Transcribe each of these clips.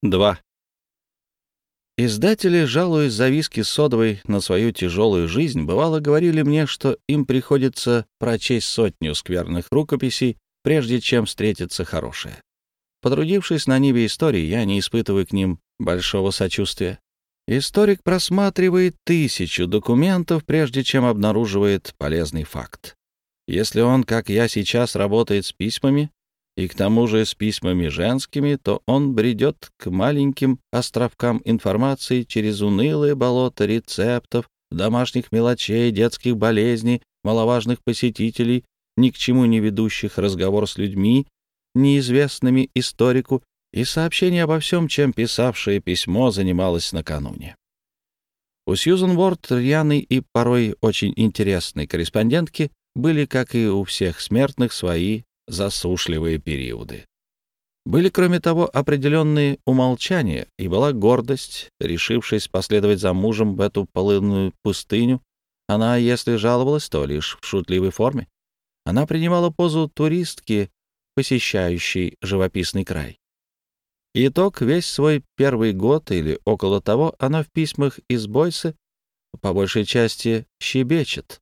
2. Издатели, жалуясь за виски содовой на свою тяжелую жизнь, бывало говорили мне, что им приходится прочесть 100 скверных рукописей, прежде чем встретится хорошее. Потрудившись на ниве истории, я не испытываю к ним большого сочувствия. Историк просматривает 1000 документов, прежде чем обнаруживает полезный факт. Если он, как я сейчас, работает с письмами, и к тому же с письмами женскими, то он бредет к маленьким островкам информации через унылое болото рецептов, домашних мелочей, детских болезней, маловажных посетителей, ни к чему не ведущих разговор с людьми, неизвестными историку, и сообщение обо всем, чем писавшее письмо занималось накануне. У Сьюзен Уорд, рьяной и порой очень интересной корреспондентки, были, как и у всех смертных, свои засушливые периоды. Были, кроме того, определенные умолчания, и была гордость, решившись последовать за мужем в эту полынную пустыню. Она, если жаловалась, то лишь в шутливой форме. Она принимала позу туристки, посещающей живописный край. Итог: весь свой первый год или около того она в письмах из Бойсе по большей части щебечет.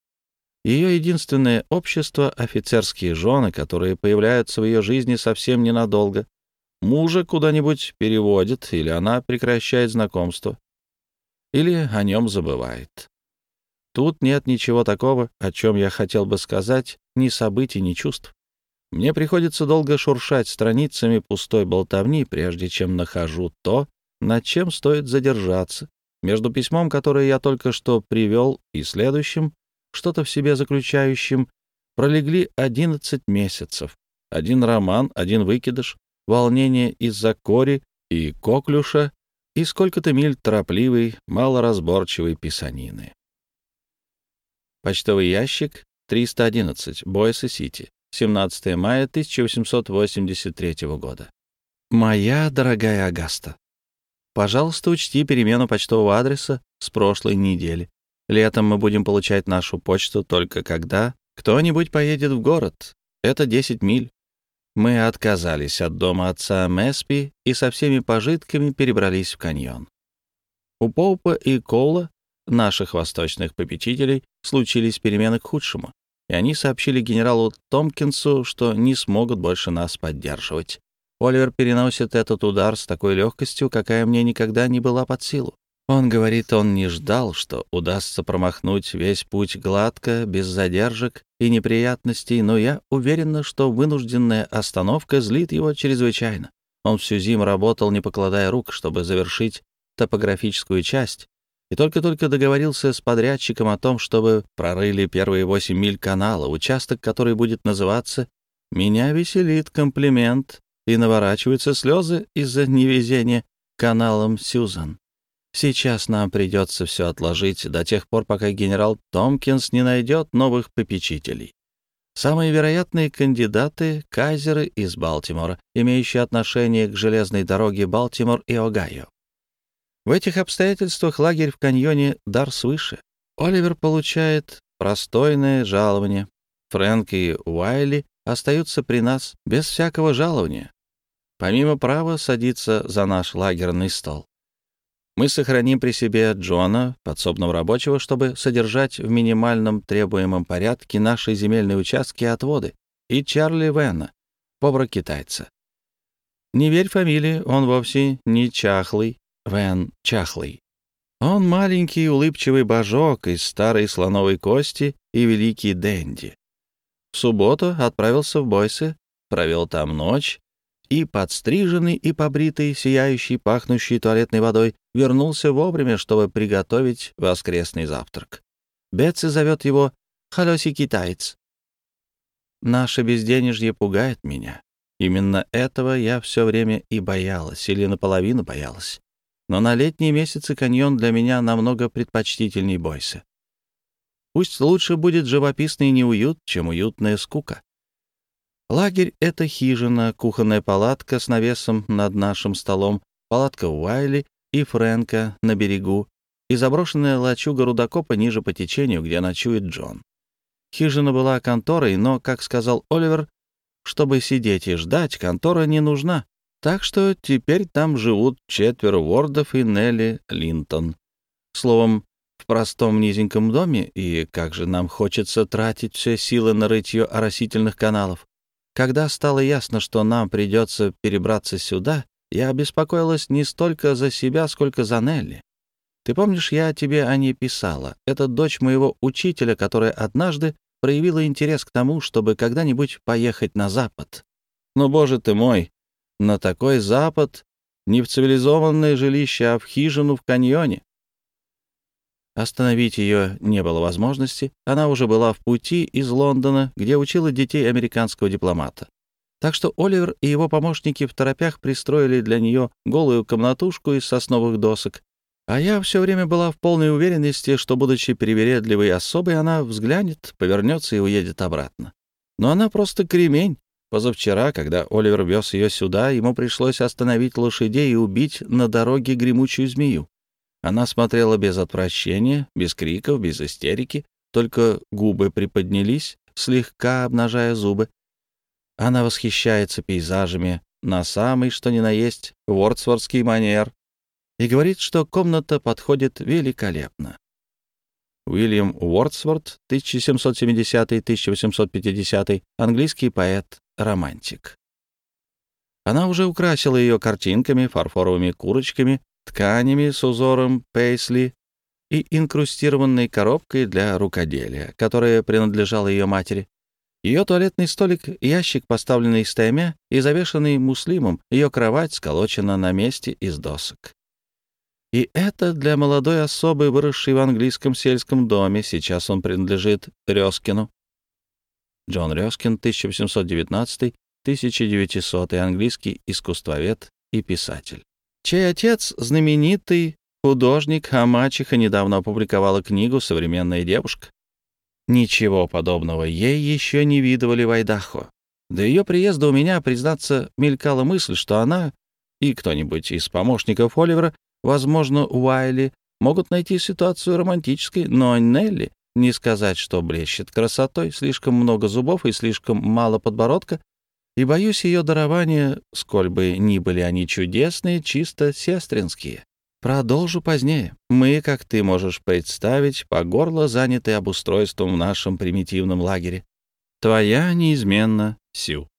Ее единственное общество — офицерские жены, которые появляются в ее жизни совсем ненадолго. Мужа куда-нибудь переводит, или она прекращает знакомство, или о нем забывает. Тут нет ничего такого, о чем я хотел бы сказать, ни событий, ни чувств. Мне приходится долго шуршать страницами пустой болтовни, прежде чем нахожу то, над чем стоит задержаться. Между письмом, которое я только что привел, и следующим, что-то в себе заключающим, пролегли 11 месяцев. Один роман, один выкидыш, волнение из-за кори и коклюша и сколько-то миль торопливой, малоразборчивой писанины. Почтовый ящик 311, Бойсе-Сити, 17 мая 1883 года. Моя дорогая Агаста, пожалуйста, учти перемену почтового адреса с прошлой недели. Летом мы будем получать нашу почту только когда кто-нибудь поедет в город. Это 10 миль. Мы отказались от дома отца Меспи и со всеми пожитками перебрались в каньон. У Поупа и Коула, наших восточных попечителей, случились перемены к худшему, и они сообщили генералу Томпкинсу, что не смогут больше нас поддерживать. Оливер переносит этот удар с такой легкостью, какая мне никогда не была под силу. Он говорит, он не ждал, что удастся промахнуть весь путь гладко, без задержек и неприятностей, но я уверена, что вынужденная остановка злит его чрезвычайно. Он всю зиму работал, не покладая рук, чтобы завершить топографическую часть, и только-только договорился с подрядчиком о том, чтобы прорыли первые 8 миль канала, участок, который будет называться «Меня веселит комплимент», и наворачиваются слезы из-за невезения каналом Сьюзан. Сейчас нам придется все отложить до тех пор, пока генерал Томпкинс не найдет новых попечителей. Самые вероятные кандидаты — кайзеры из Балтимора, имеющие отношение к железной дороге Балтимор и Огайо. В этих обстоятельствах лагерь в каньоне — дар свыше. Оливер получает простойное жалование. Фрэнк и Уайли остаются при нас без всякого жалования, помимо права садиться за наш лагерный стол. Мы сохраним при себе Джона, подсобного рабочего, чтобы содержать в минимальном требуемом порядке наши земельные участки и отводы, и Чарли Вена, повара-китайца. Не верь фамилии, он вовсе не чахлый, Вен чахлый. Он маленький улыбчивый божок из старой слоновой кости и великий денди. В субботу отправился в Бойсе, провел там ночь, и, подстриженный и побритый, сияющий, пахнущий туалетной водой, вернулся вовремя, чтобы приготовить воскресный завтрак. Бетси зовет его «Халёси китаец». Наше безденежье пугает меня. Именно этого я все время и боялась, или наполовину боялась. Но на летние месяцы каньон для меня намного предпочтительней Бойсе. Пусть лучше будет живописный неуют, чем уютная скука. Лагерь — это хижина, кухонная палатка с навесом над нашим столом, палатка Уайли и Фрэнка на берегу и заброшенная лачуга рудокопа ниже по течению, где ночует Джон. Хижина была конторой, но, как сказал Оливер, чтобы сидеть и ждать, контора не нужна. Так что теперь там живут 4 Уордов и Нелли Линтон. Словом, в простом низеньком доме, и как же нам хочется тратить все силы на рытье оросительных каналов. Когда стало ясно, что нам придется перебраться сюда, я обеспокоилась не столько за себя, сколько за Нелли. Ты помнишь, я тебе о ней писала. Это дочь моего учителя, которая однажды проявила интерес к тому, чтобы когда-нибудь поехать на Запад. Но, боже ты мой, на такой Запад не в цивилизованное жилище, а в хижину в каньоне. Остановить ее не было возможности. Она уже была в пути из Лондона, где учила детей американского дипломата. Так что Оливер и его помощники второпях пристроили для нее голую комнатушку из сосновых досок. А я все время была в полной уверенности, что, будучи привередливой особой, она взглянет, повернется и уедет обратно. Но она просто кремень. Позавчера, когда Оливер вез ее сюда, ему пришлось остановить лошадей и убить на дороге гремучую змею. Она смотрела без отвращения, без криков, без истерики, только губы приподнялись, слегка обнажая зубы. Она восхищается пейзажами на самый что ни на есть вордсвортский манер и говорит, что комната подходит великолепно. Уильям Уордсворт, 1770-1850, английский поэт-романтик. Она уже украсила ее картинками, фарфоровыми курочками, тканями с узором пейсли и инкрустированной коробкой для рукоделия, которая принадлежала ее матери. Ее туалетный столик, ящик, поставленный стаймя и завешанный муслимом, ее кровать сколочена на месте из досок. И это для молодой особы, выросшей в английском сельском доме. Сейчас он принадлежит Рёскину. Джон Рёскин, 1819-1900, английский искусствовед и писатель, чей отец, знаменитый художник, а мачеха недавно опубликовала книгу «Современная девушка». Ничего подобного ей еще не видывали в Айдахо. До ее приезда у меня, признаться, мелькала мысль, что она и кто-нибудь из помощников Оливера, возможно, Уайли, могут найти ситуацию романтической, но Нелли, не сказать, что блещет красотой, слишком много зубов и слишком мало подбородка, и, боюсь, ее дарования, сколь бы ни были они чудесные, чисто сестринские. Продолжу позднее. Мы, как ты можешь представить, по горло заняты обустройством в нашем примитивном лагере. Твоя неизменно Сью.